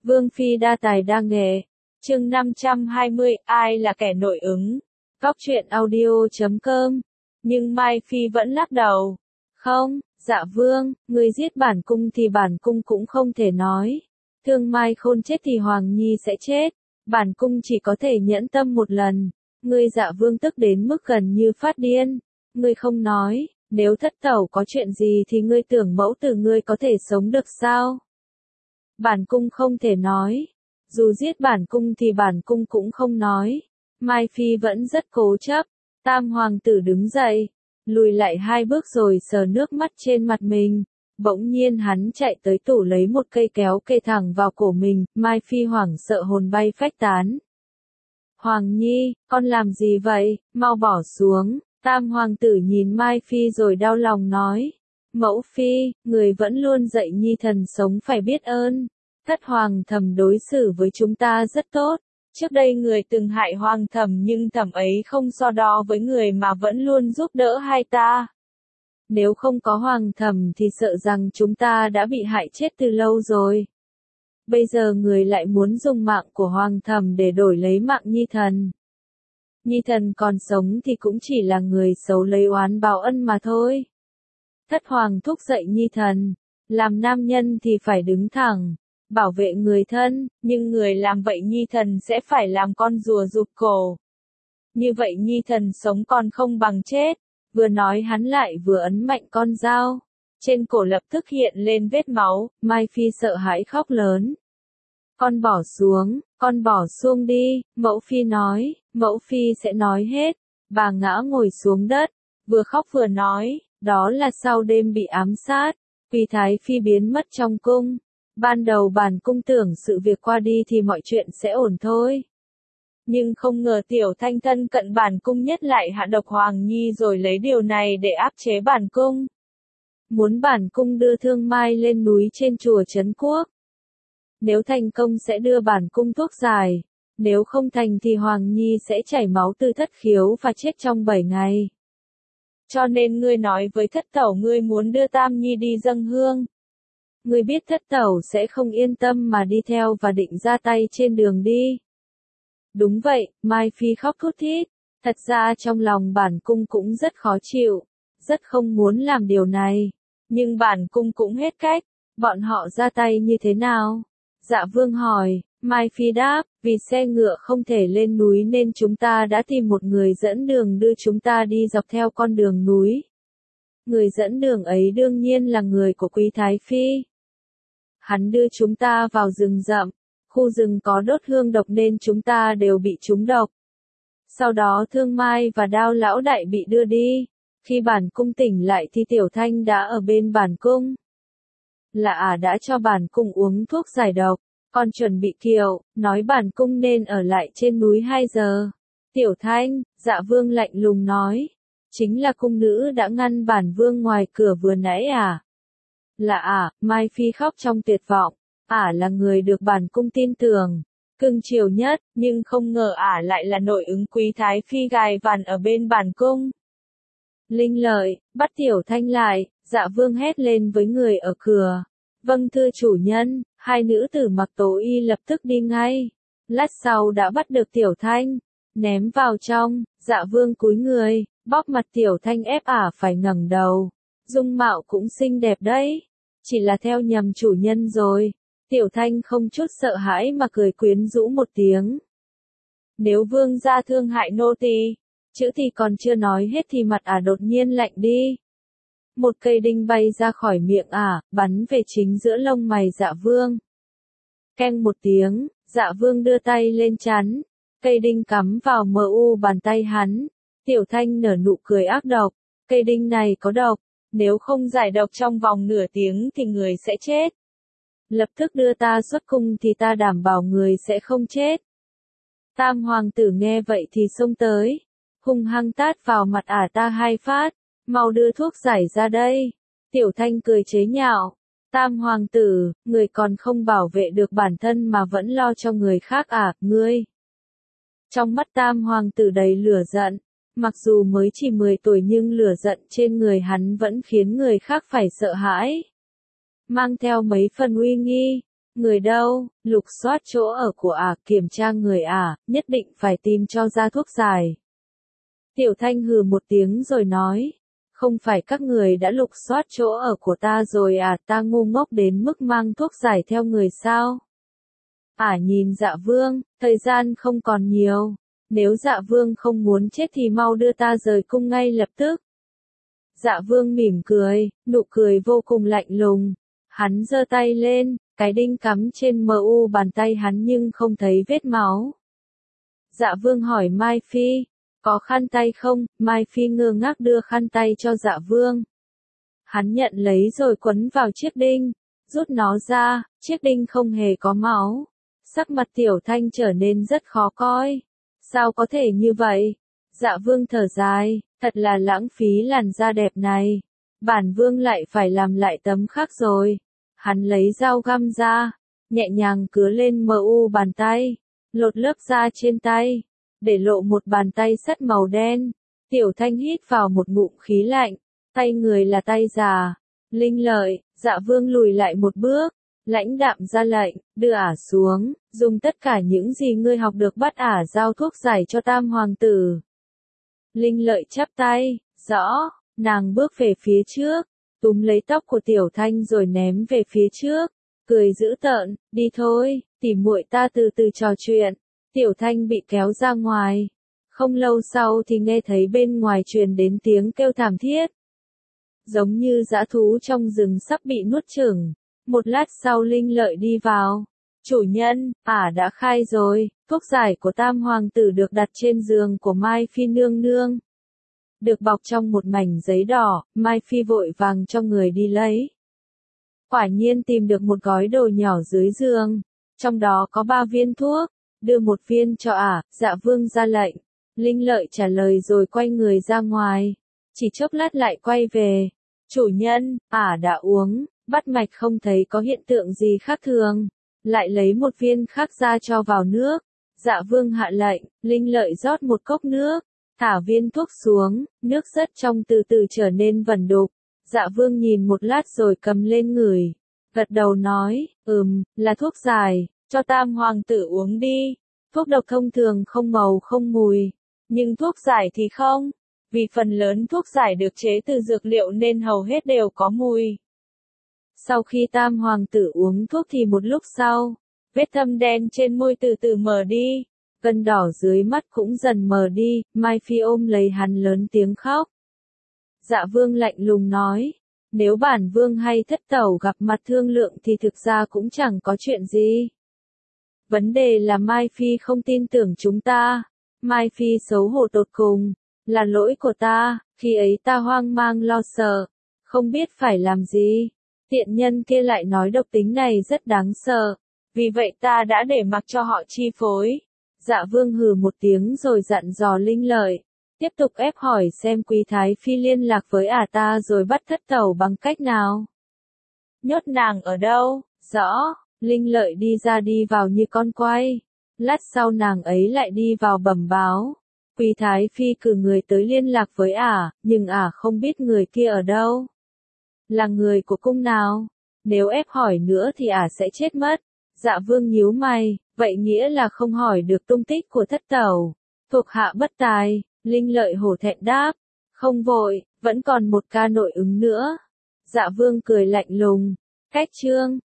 Vương phi đa tài đa nghệ. Chương 520, ai là kẻ nội ứng? Góc truyện audio.com. Nhưng Mai Phi vẫn lắc đầu. Không, dạ vương, người giết bản cung thì bản cung cũng không thể nói. Thương Mai Khôn chết thì Hoàng Nhi sẽ chết. Bản cung chỉ có thể nhẫn tâm một lần. Ngươi dạ vương tức đến mức gần như phát điên. Ngươi không nói, nếu thất tẩu có chuyện gì thì ngươi tưởng mẫu tử ngươi có thể sống được sao? Bản cung không thể nói. Dù giết bản cung thì bản cung cũng không nói. Mai Phi vẫn rất cố chấp. Tam hoàng tử đứng dậy, lùi lại 2 bước rồi sờ nước mắt trên mặt mình. Bỗng nhiên hắn chạy tới tủ lấy một cây kéo kê thẳng vào cổ mình, Mai Phi hoảng sợ hồn bay phách tán. Hoàng Nhi, con làm gì vậy, mau bỏ xuống. Tam hoàng tử nhìn Mai Phi rồi đau lòng nói. Mẫu Phi, người vẫn luôn dạy Nhi thần sống phải biết ơn. Thất hoàng thầm đối xử với chúng ta rất tốt. Trước đây người từng hại hoàng thầm nhưng thầm ấy không so đo với người mà vẫn luôn giúp đỡ hai ta. Nếu không có hoàng thầm thì sợ rằng chúng ta đã bị hại chết từ lâu rồi. Bây giờ người lại muốn dùng mạng của hoàng thầm để đổi lấy mạng Nhi thần. Nhi thần còn sống thì cũng chỉ là người xấu lấy oán báo ân mà thôi. Thất hoàng thúc dạy Nhi thần, làm nam nhân thì phải đứng thẳng, bảo vệ người thân, nhưng người làm vậy Nhi thần sẽ phải làm con rùa rụt cổ. Như vậy Nhi thần sống còn không bằng chết. Vừa nói hắn lại vừa ấn mạnh con dao. Trên cổ lập tức hiện lên vết máu, Mai Phi sợ hãi khóc lớn. Con bỏ xuống đi, mẫu Phi nói, mẫu Phi sẽ nói hết. Bà ngã ngồi xuống đất, vừa khóc vừa nói, đó là sau đêm bị ám sát, Quý Thái Phi biến mất trong cung. Ban đầu bản cung tưởng sự việc qua đi thì mọi chuyện sẽ ổn thôi. Nhưng không ngờ Tiểu Thanh thân cận bản cung nhất lại hạ độc Hoàng Nhi rồi lấy điều này để áp chế bản cung. Muốn bản cung đưa Thương Mai lên núi trên chùa Trấn Quốc. Nếu thành công sẽ đưa bản cung thuốc giải. Nếu không thành thì Hoàng Nhi sẽ chảy máu từ thất khiếu và chết trong 7 ngày. Cho nên ngươi nói với thất tẩu ngươi muốn đưa Tam Nhi đi dâng hương. Ngươi biết thất tẩu sẽ không yên tâm mà đi theo và định ra tay trên đường đi. Đúng vậy, Mai Phi khóc thút thít. Thật ra trong lòng bản cung cũng rất khó chịu, rất không muốn làm điều này. Nhưng bản cung cũng hết cách. Bọn họ ra tay như thế nào? Dạ vương hỏi. Mai Phi đáp, vì xe ngựa không thể lên núi nên chúng ta đã tìm một người dẫn đường đưa chúng ta đi dọc theo con đường núi. Người dẫn đường ấy đương nhiên là người của Quý Thái Phi. Hắn đưa chúng ta vào rừng rậm. Khu rừng có đốt hương độc nên chúng ta đều bị trúng độc. Sau đó Thương Mai và Đao lão đại bị đưa đi. Khi bản cung tỉnh lại thì Tiểu Thanh đã ở bên bản cung. Là đã cho bản cung uống thuốc giải độc. Còn chuẩn bị kiệu, nói bản cung nên ở lại trên núi 2 giờ. Tiểu Thanh, dạ vương lạnh lùng nói. Chính là cung nữ đã ngăn bản vương ngoài cửa vừa nãy à? Là Mai Phi khóc trong tuyệt vọng. Là người được bản cung tin tưởng, cưng chiều nhất, nhưng không ngờ lại là nội ứng Quý Thái Phi gài vằn ở bên bản cung. Linh Lợi, bắt Tiểu Thanh lại, dạ vương hét lên với người ở cửa. Vâng thưa chủ nhân, 2 nữ tử mặc tố y lập tức đi ngay. Lát sau đã bắt được Tiểu Thanh, ném vào trong, dạ vương cúi người, bóp mặt Tiểu Thanh ép phải ngẩng đầu. Dung mạo cũng xinh đẹp đấy, chỉ là theo nhầm chủ nhân rồi. Tiểu Thanh không chút sợ hãi mà cười quyến rũ một tiếng. Nếu vương gia thương hại nô tỳ, chữ thì còn chưa nói hết thì mặt đột nhiên lạnh đi. Một cây đinh bay ra khỏi miệng bắn về chính giữa lông mày dạ vương. Keng một tiếng, dạ vương đưa tay lên chắn. Cây đinh cắm vào bàn tay hắn. Tiểu Thanh nở nụ cười ác độc. Cây đinh này có độc, nếu không giải độc trong vòng nửa tiếng thì người sẽ chết. Lập tức đưa ta xuất cung thì ta đảm bảo người sẽ không chết. Tam hoàng tử nghe vậy thì xông tới, hung hăng tát vào mặt ta 2 phát, mau đưa thuốc giải ra đây. Tiểu Thanh cười chế nhạo, Tam hoàng tử, người còn không bảo vệ được bản thân mà vẫn lo cho người khác ngươi. Trong mắt Tam hoàng tử đầy lửa giận, mặc dù mới chỉ 10 tuổi nhưng lửa giận trên người hắn vẫn khiến người khác phải sợ hãi. Mang theo mấy phần uy nghi, Người đâu? Lục soát chỗ ở của ả, kiểm tra người ả, nhất định phải tìm cho ra thuốc giải. Tiểu Thanh hừ một tiếng rồi nói. Không phải các người đã lục soát chỗ ở của ta rồi à, ta ngu ngốc đến mức mang thuốc giải theo người sao? Ả nhìn Dạ Vương, thời gian không còn nhiều. Nếu Dạ Vương không muốn chết thì mau đưa ta rời cung ngay lập tức. Dạ Vương mỉm cười, nụ cười vô cùng lạnh lùng. Hắn giơ tay lên, cái đinh cắm trên mu bàn tay hắn nhưng không thấy vết máu. Dạ Vương hỏi Mai Phi, có khăn tay không? Mai Phi ngơ ngác đưa khăn tay cho Dạ Vương. Hắn nhận lấy rồi quấn vào chiếc đinh, rút nó ra, chiếc đinh không hề có máu. Sắc mặt Tiểu Thanh trở nên rất khó coi. Sao có thể như vậy? Dạ Vương thở dài, thật là lãng phí làn da đẹp này. Bản Vương lại phải làm lại tấm khác rồi. Hắn lấy dao găm ra, nhẹ nhàng cứa lên mu bàn tay, lột lớp da trên tay, để lộ một bàn tay sắt màu đen. Tiểu Thanh hít vào một ngụm khí lạnh, tay người là tay già. Linh Lợi, Dạ Vương lùi lại một bước, lãnh đạm ra lệnh, đưa ả xuống, dùng tất cả những gì ngươi học được bắt ả giao thuốc giải cho Tam Hoàng tử. Linh Lợi chắp tay, rõ, nàng bước về phía trước, túm lấy tóc của Tiểu Thanh rồi ném về phía trước, cười dữ tợn, đi thôi, tỉ muội ta từ từ trò chuyện. Tiểu Thanh bị kéo ra ngoài. Không lâu sau thì nghe thấy bên ngoài truyền đến tiếng kêu thảm thiết. Giống như dã thú trong rừng sắp bị nuốt chửng. Một lát sau Linh Lợi đi vào. Chủ nhân, ả đã khai rồi, thuốc giải của Tam Hoàng tử được đặt trên giường của Mai Phi nương nương. Được bọc trong một mảnh giấy đỏ, Mai Phi vội vàng cho người đi lấy. Quả nhiên tìm được một gói đồ nhỏ dưới giường. Trong đó có 3 viên thuốc. Đưa một viên cho ả, Dạ Vương ra lệnh. Linh Lợi trả lời rồi quay người ra ngoài. Chỉ chốc lát lại quay về. Chủ nhân, ả đã uống, bắt mạch không thấy có hiện tượng gì khác thường. Lại lấy một viên khác ra cho vào nước. Dạ Vương hạ lệnh, Linh Lợi rót một cốc nước. Thả viên thuốc xuống, nước rất trong từ từ trở nên vẩn đục. Dạ Vương nhìn một lát rồi cầm lên ngửi. Gật đầu nói, là thuốc giải. Cho Tam Hoàng tử uống đi. Thuốc độc thông thường không màu không mùi. Nhưng thuốc giải thì không. Vì phần lớn thuốc giải được chế từ dược liệu nên hầu hết đều có mùi. Sau khi Tam Hoàng tử uống thuốc thì một lúc sau, vết thâm đen trên môi từ từ mờ đi. Gân đỏ dưới mắt cũng dần mờ đi. Mai Phi ôm lấy hắn lớn tiếng khóc. Dạ Vương lạnh lùng nói. Nếu bản Vương hay thất tẩu gặp mặt thương lượng thì thực ra cũng chẳng có chuyện gì. Vấn đề là Mai Phi không tin tưởng chúng ta. Mai Phi xấu hổ tột cùng. Là lỗi của ta, khi ấy ta hoang mang lo sợ. Không biết phải làm gì. Tiện nhân kia lại nói độc tính này rất đáng sợ. Vì vậy ta đã để mặc cho họ chi phối. Dạ Vương hừ một tiếng rồi dặn dò Linh Lợi. Tiếp tục ép hỏi xem Quý Thái Phi liên lạc với ả ta rồi bắt thất tẩu bằng cách nào. Nhốt nàng ở đâu? Rõ. Linh Lợi đi ra đi vào như con quay. Lát sau nàng ấy lại đi vào bẩm báo. Quý Thái Phi cử người tới liên lạc với ả, nhưng ả không biết người kia ở đâu. Là người của cung nào? Nếu ép hỏi nữa thì ả sẽ chết mất. Dạ Vương nhíu mày, vậy nghĩa là không hỏi được tung tích của thất tẩu. Thuộc hạ bất tài, Linh Lợi hổ thẹn đáp. Không vội, vẫn còn một ca nội ứng nữa. Dạ Vương cười lạnh lùng. Cách chương